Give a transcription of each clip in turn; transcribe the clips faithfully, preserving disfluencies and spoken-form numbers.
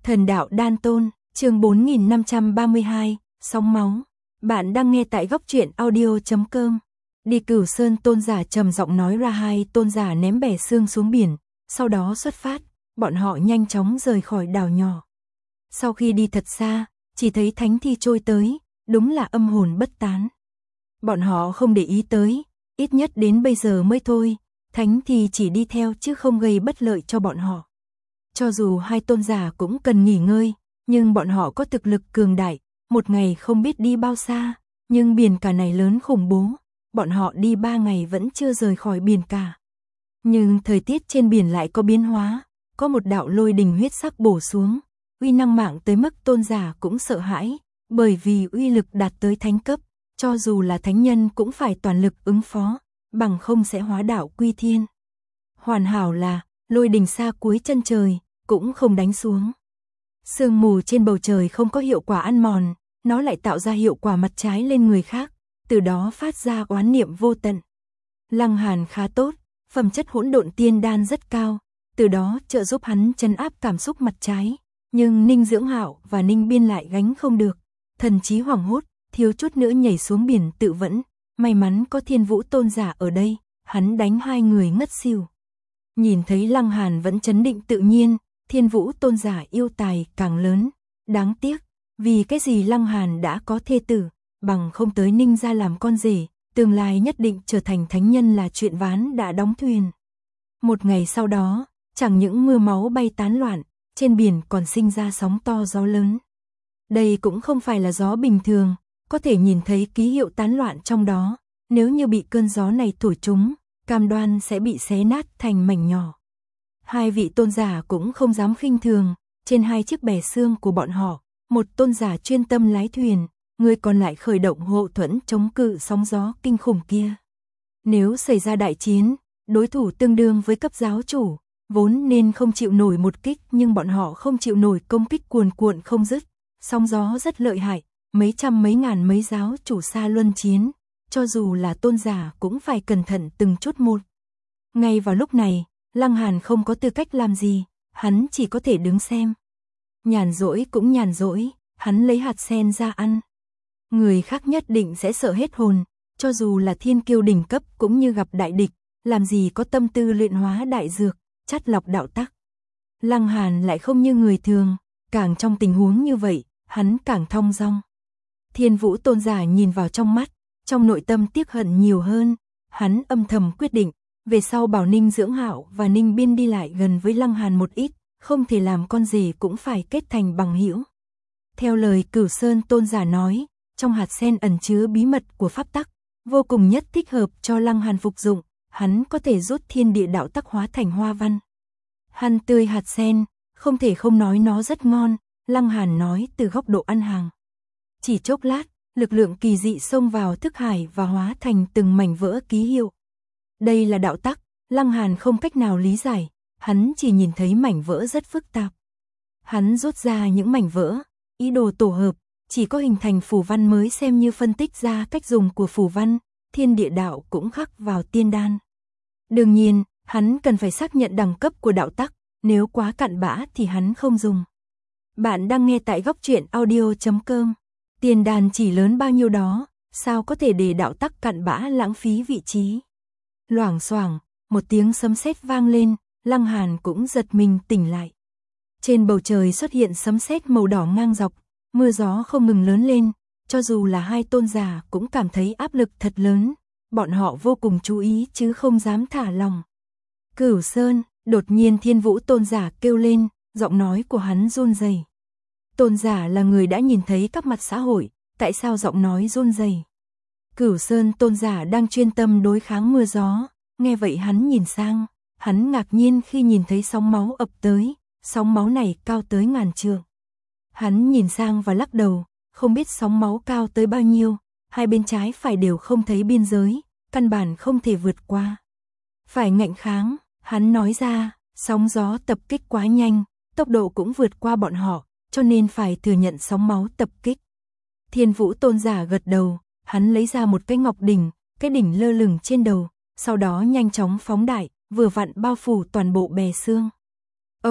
Thần đạo đan tôn, chương bốn nghìn năm trăm ba mươi hai, sóng máu. Bạn đang nghe tại góc truyện audio chấm com. Đi Cửu Sơn tôn giả trầm giọng nói ra. Hai tôn giả ném bè xương xuống biển, sau đó xuất phát, bọn họ nhanh chóng rời khỏi đảo nhỏ. Sau khi đi thật xa, chỉ thấy thánh thi trôi tới, đúng là âm hồn bất tán. Bọn họ không để ý tới, ít nhất đến bây giờ mới thôi, thánh thi chỉ đi theo chứ không gây bất lợi cho bọn họ. Cho dù hai tôn giả cũng cần nghỉ ngơi, nhưng bọn họ có thực lực cường đại, một ngày không biết đi bao xa, nhưng biển cả này lớn khủng bố, bọn họ đi ba ngày vẫn chưa rời khỏi biển cả. Nhưng thời tiết trên biển lại có biến hóa, có một đạo lôi đình huyết sắc bổ xuống, uy năng mạng tới mức tôn giả cũng sợ hãi, bởi vì uy lực đạt tới thánh cấp, cho dù là thánh nhân cũng phải toàn lực ứng phó, bằng không sẽ hóa đạo quy thiên. Hoàn hảo là, lôi đình xa cuối chân trời, cũng không đánh xuống. Sương mù trên bầu trời không có hiệu quả ăn mòn, nó lại tạo ra hiệu quả mặt trái lên người khác, từ đó phát ra oán niệm vô tận. Lăng Hàn khá tốt, phẩm chất hỗn độn tiên đan rất cao, từ đó trợ giúp hắn trấn áp cảm xúc mặt trái, nhưng Ninh Dưỡng Hạo và Ninh Biên lại gánh không được, thần trí hoảng hốt, thiếu chút nữa nhảy xuống biển tự vẫn, may mắn có Thiên Vũ tôn giả ở đây, hắn đánh hai người ngất xỉu. Nhìn thấy Lăng Hàn vẫn trấn định tự nhiên, Thiên Vũ tôn giả yêu tài càng lớn, đáng tiếc, vì cái gì Lăng Hàn đã có thê tử, bằng không tới Ninh gia làm con rể, tương lai nhất định trở thành thánh nhân là chuyện ván đã đóng thuyền. Một ngày sau đó, chẳng những mưa máu bay tán loạn, trên biển còn sinh ra sóng to gió lớn. Đây cũng không phải là gió bình thường, có thể nhìn thấy ký hiệu tán loạn trong đó, nếu như bị cơn gió này thổi trúng, cam đoan sẽ bị xé nát thành mảnh nhỏ. Hai vị tôn giả cũng không dám khinh thường, trên hai chiếc bè xương của bọn họ, một tôn giả chuyên tâm lái thuyền, người còn lại khởi động hộ thuẫn chống cự sóng gió kinh khủng kia. Nếu xảy ra đại chiến, đối thủ tương đương với cấp giáo chủ, vốn nên không chịu nổi một kích, nhưng bọn họ không chịu nổi công kích cuồn cuộn không dứt, sóng gió rất lợi hại, mấy trăm mấy ngàn mấy giáo chủ xa luân chiến, cho dù là tôn giả cũng phải cẩn thận từng chút một. Ngay vào lúc này, Lăng Hàn không có tư cách làm gì, hắn chỉ có thể đứng xem. Nhàn rỗi cũng nhàn rỗi, hắn lấy hạt sen ra ăn. Người khác nhất định sẽ sợ hết hồn, cho dù là thiên kiêu đỉnh cấp cũng như gặp đại địch, làm gì có tâm tư luyện hóa đại dược, chắt lọc đạo tắc. Lăng Hàn lại không như người thường, càng trong tình huống như vậy, hắn càng thong dong. Thiên Vũ tôn giả nhìn vào trong mắt, trong nội tâm tiếc hận nhiều hơn, hắn âm thầm quyết định, về sau bảo Ninh Dưỡng Hạo và Ninh Biên đi lại gần với Lăng Hàn một ít, không thể làm con rể cũng phải kết thành bằng hữu. Theo lời Cửu Sơn tôn giả nói, trong hạt sen ẩn chứa bí mật của pháp tắc, vô cùng nhất thích hợp cho Lăng Hàn phục dụng, hắn có thể rút thiên địa đạo tắc hóa thành hoa văn. Hàn tươi hạt sen, không thể không nói nó rất ngon, Lăng Hàn nói từ góc độ ăn hàng. Chỉ chốc lát, lực lượng kỳ dị xông vào thức hải và hóa thành từng mảnh vỡ ký hiệu. Đây là đạo tắc, Lăng Hàn không cách nào lý giải, hắn chỉ nhìn thấy mảnh vỡ rất phức tạp. Hắn rút ra những mảnh vỡ, ý đồ tổ hợp, chỉ có hình thành phù văn mới xem như phân tích ra cách dùng của phù văn, thiên địa đạo cũng khắc vào tiên đan. Đương nhiên, hắn cần phải xác nhận đẳng cấp của đạo tắc, nếu quá cặn bã thì hắn không dùng. Bạn đang nghe tại góc truyện audio chấm com. Tiên đan chỉ lớn bao nhiêu đó, sao có thể để đạo tắc cặn bã lãng phí vị trí. Loảng xoảng, một tiếng sấm sét vang lên, Lăng Hàn cũng giật mình tỉnh lại. Trên bầu trời xuất hiện sấm sét màu đỏ ngang dọc, mưa gió không ngừng lớn lên, cho dù là hai tôn giả cũng cảm thấy áp lực thật lớn, bọn họ vô cùng chú ý chứ không dám thả lòng. Cửu Sơn, đột nhiên Thiên Vũ tôn giả kêu lên, giọng nói của hắn run rẩy. Tôn giả là người đã nhìn thấy các mặt xã hội, tại sao giọng nói run rẩy? Cửu Sơn tôn giả đang chuyên tâm đối kháng mưa gió, nghe vậy hắn nhìn sang, hắn ngạc nhiên khi nhìn thấy sóng máu ập tới, sóng máu này cao tới ngàn trượng. Hắn nhìn sang và lắc đầu, không biết sóng máu cao tới bao nhiêu, hai bên trái phải đều không thấy biên giới, căn bản không thể vượt qua. Phải ngạnh kháng, hắn nói ra, sóng gió tập kích quá nhanh, tốc độ cũng vượt qua bọn họ, cho nên phải thừa nhận sóng máu tập kích. Thiên Vũ tôn giả gật đầu, hắn lấy ra một cái ngọc đỉnh, cái đỉnh lơ lửng trên đầu, sau đó nhanh chóng phóng đại, vừa vặn bao phủ toàn bộ bè xương. Ông,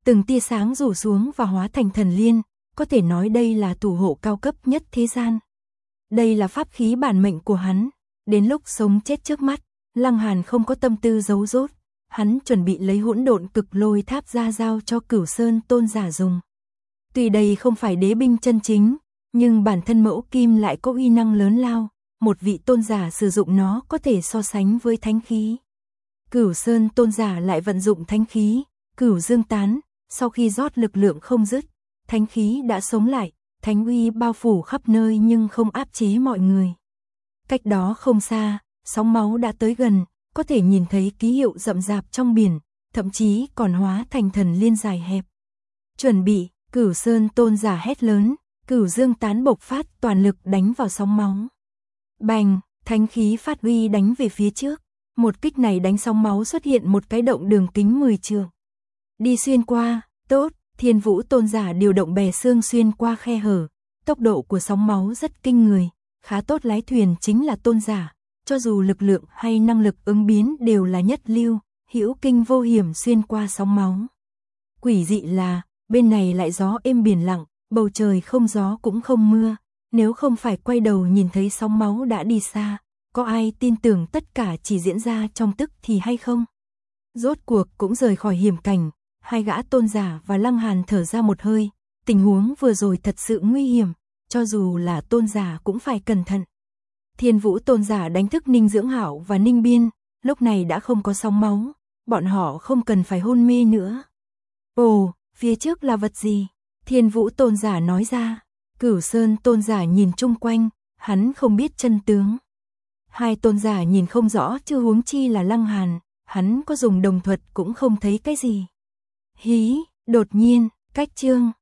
từng tia sáng rủ xuống và hóa thành thần liên, có thể nói đây là thủ hộ cao cấp nhất thế gian. Đây là pháp khí bản mệnh của hắn, đến lúc sống chết trước mắt, Lăng Hàn không có tâm tư giấu giốt, hắn chuẩn bị lấy hỗn độn cực lôi tháp ra giao cho Cửu Sơn tôn giả dùng. Tuy đây không phải đế binh chân chính, nhưng bản thân mẫu kim lại có uy năng lớn lao, một vị tôn giả sử dụng nó có thể so sánh với thánh khí. Cửu Sơn tôn giả lại vận dụng thánh khí, Cửu Dương tán, sau khi rót lực lượng không dứt, thánh khí đã sống lại, thánh uy bao phủ khắp nơi nhưng không áp chế mọi người. Cách đó không xa, sóng máu đã tới gần, có thể nhìn thấy ký hiệu rậm rạp trong biển, thậm chí còn hóa thành thần liên dài hẹp. Chuẩn bị, Cửu Sơn tôn giả hét lớn, Cửu Dương tán bộc phát toàn lực đánh vào sóng máu. Bành, thánh khí phát uy đánh về phía trước, một kích này đánh sóng máu xuất hiện một cái động đường kính mười trượng. Đi xuyên qua, tốt, Thiên Vũ tôn giả điều động bè xương xuyên qua khe hở, tốc độ của sóng máu rất kinh người, khá tốt, lái thuyền chính là tôn giả, cho dù lực lượng hay năng lực ứng biến đều là nhất lưu, hữu kinh vô hiểm xuyên qua sóng máu. Quỷ dị là, bên này lại gió êm biển lặng, bầu trời không gió cũng không mưa, nếu không phải quay đầu nhìn thấy sóng máu đã đi xa, có ai tin tưởng tất cả chỉ diễn ra trong tức thì hay không? Rốt cuộc cũng rời khỏi hiểm cảnh, hai gã tôn giả và Lăng Hàn thở ra một hơi, tình huống vừa rồi thật sự nguy hiểm, cho dù là tôn giả cũng phải cẩn thận. Thiên Vũ tôn giả đánh thức Ninh Dưỡng Hạo và Ninh Biên, lúc này đã không có sóng máu, bọn họ không cần phải hôn mê nữa. Ồ, phía trước là vật gì? Thiên Vũ tôn giả nói ra. Cửu Sơn tôn giả nhìn chung quanh, hắn không biết chân tướng. Hai tôn giả nhìn không rõ chứ huống chi là Lăng Hàn, hắn có dùng đồng thuật cũng không thấy cái gì. Hí, đột nhiên, cách chương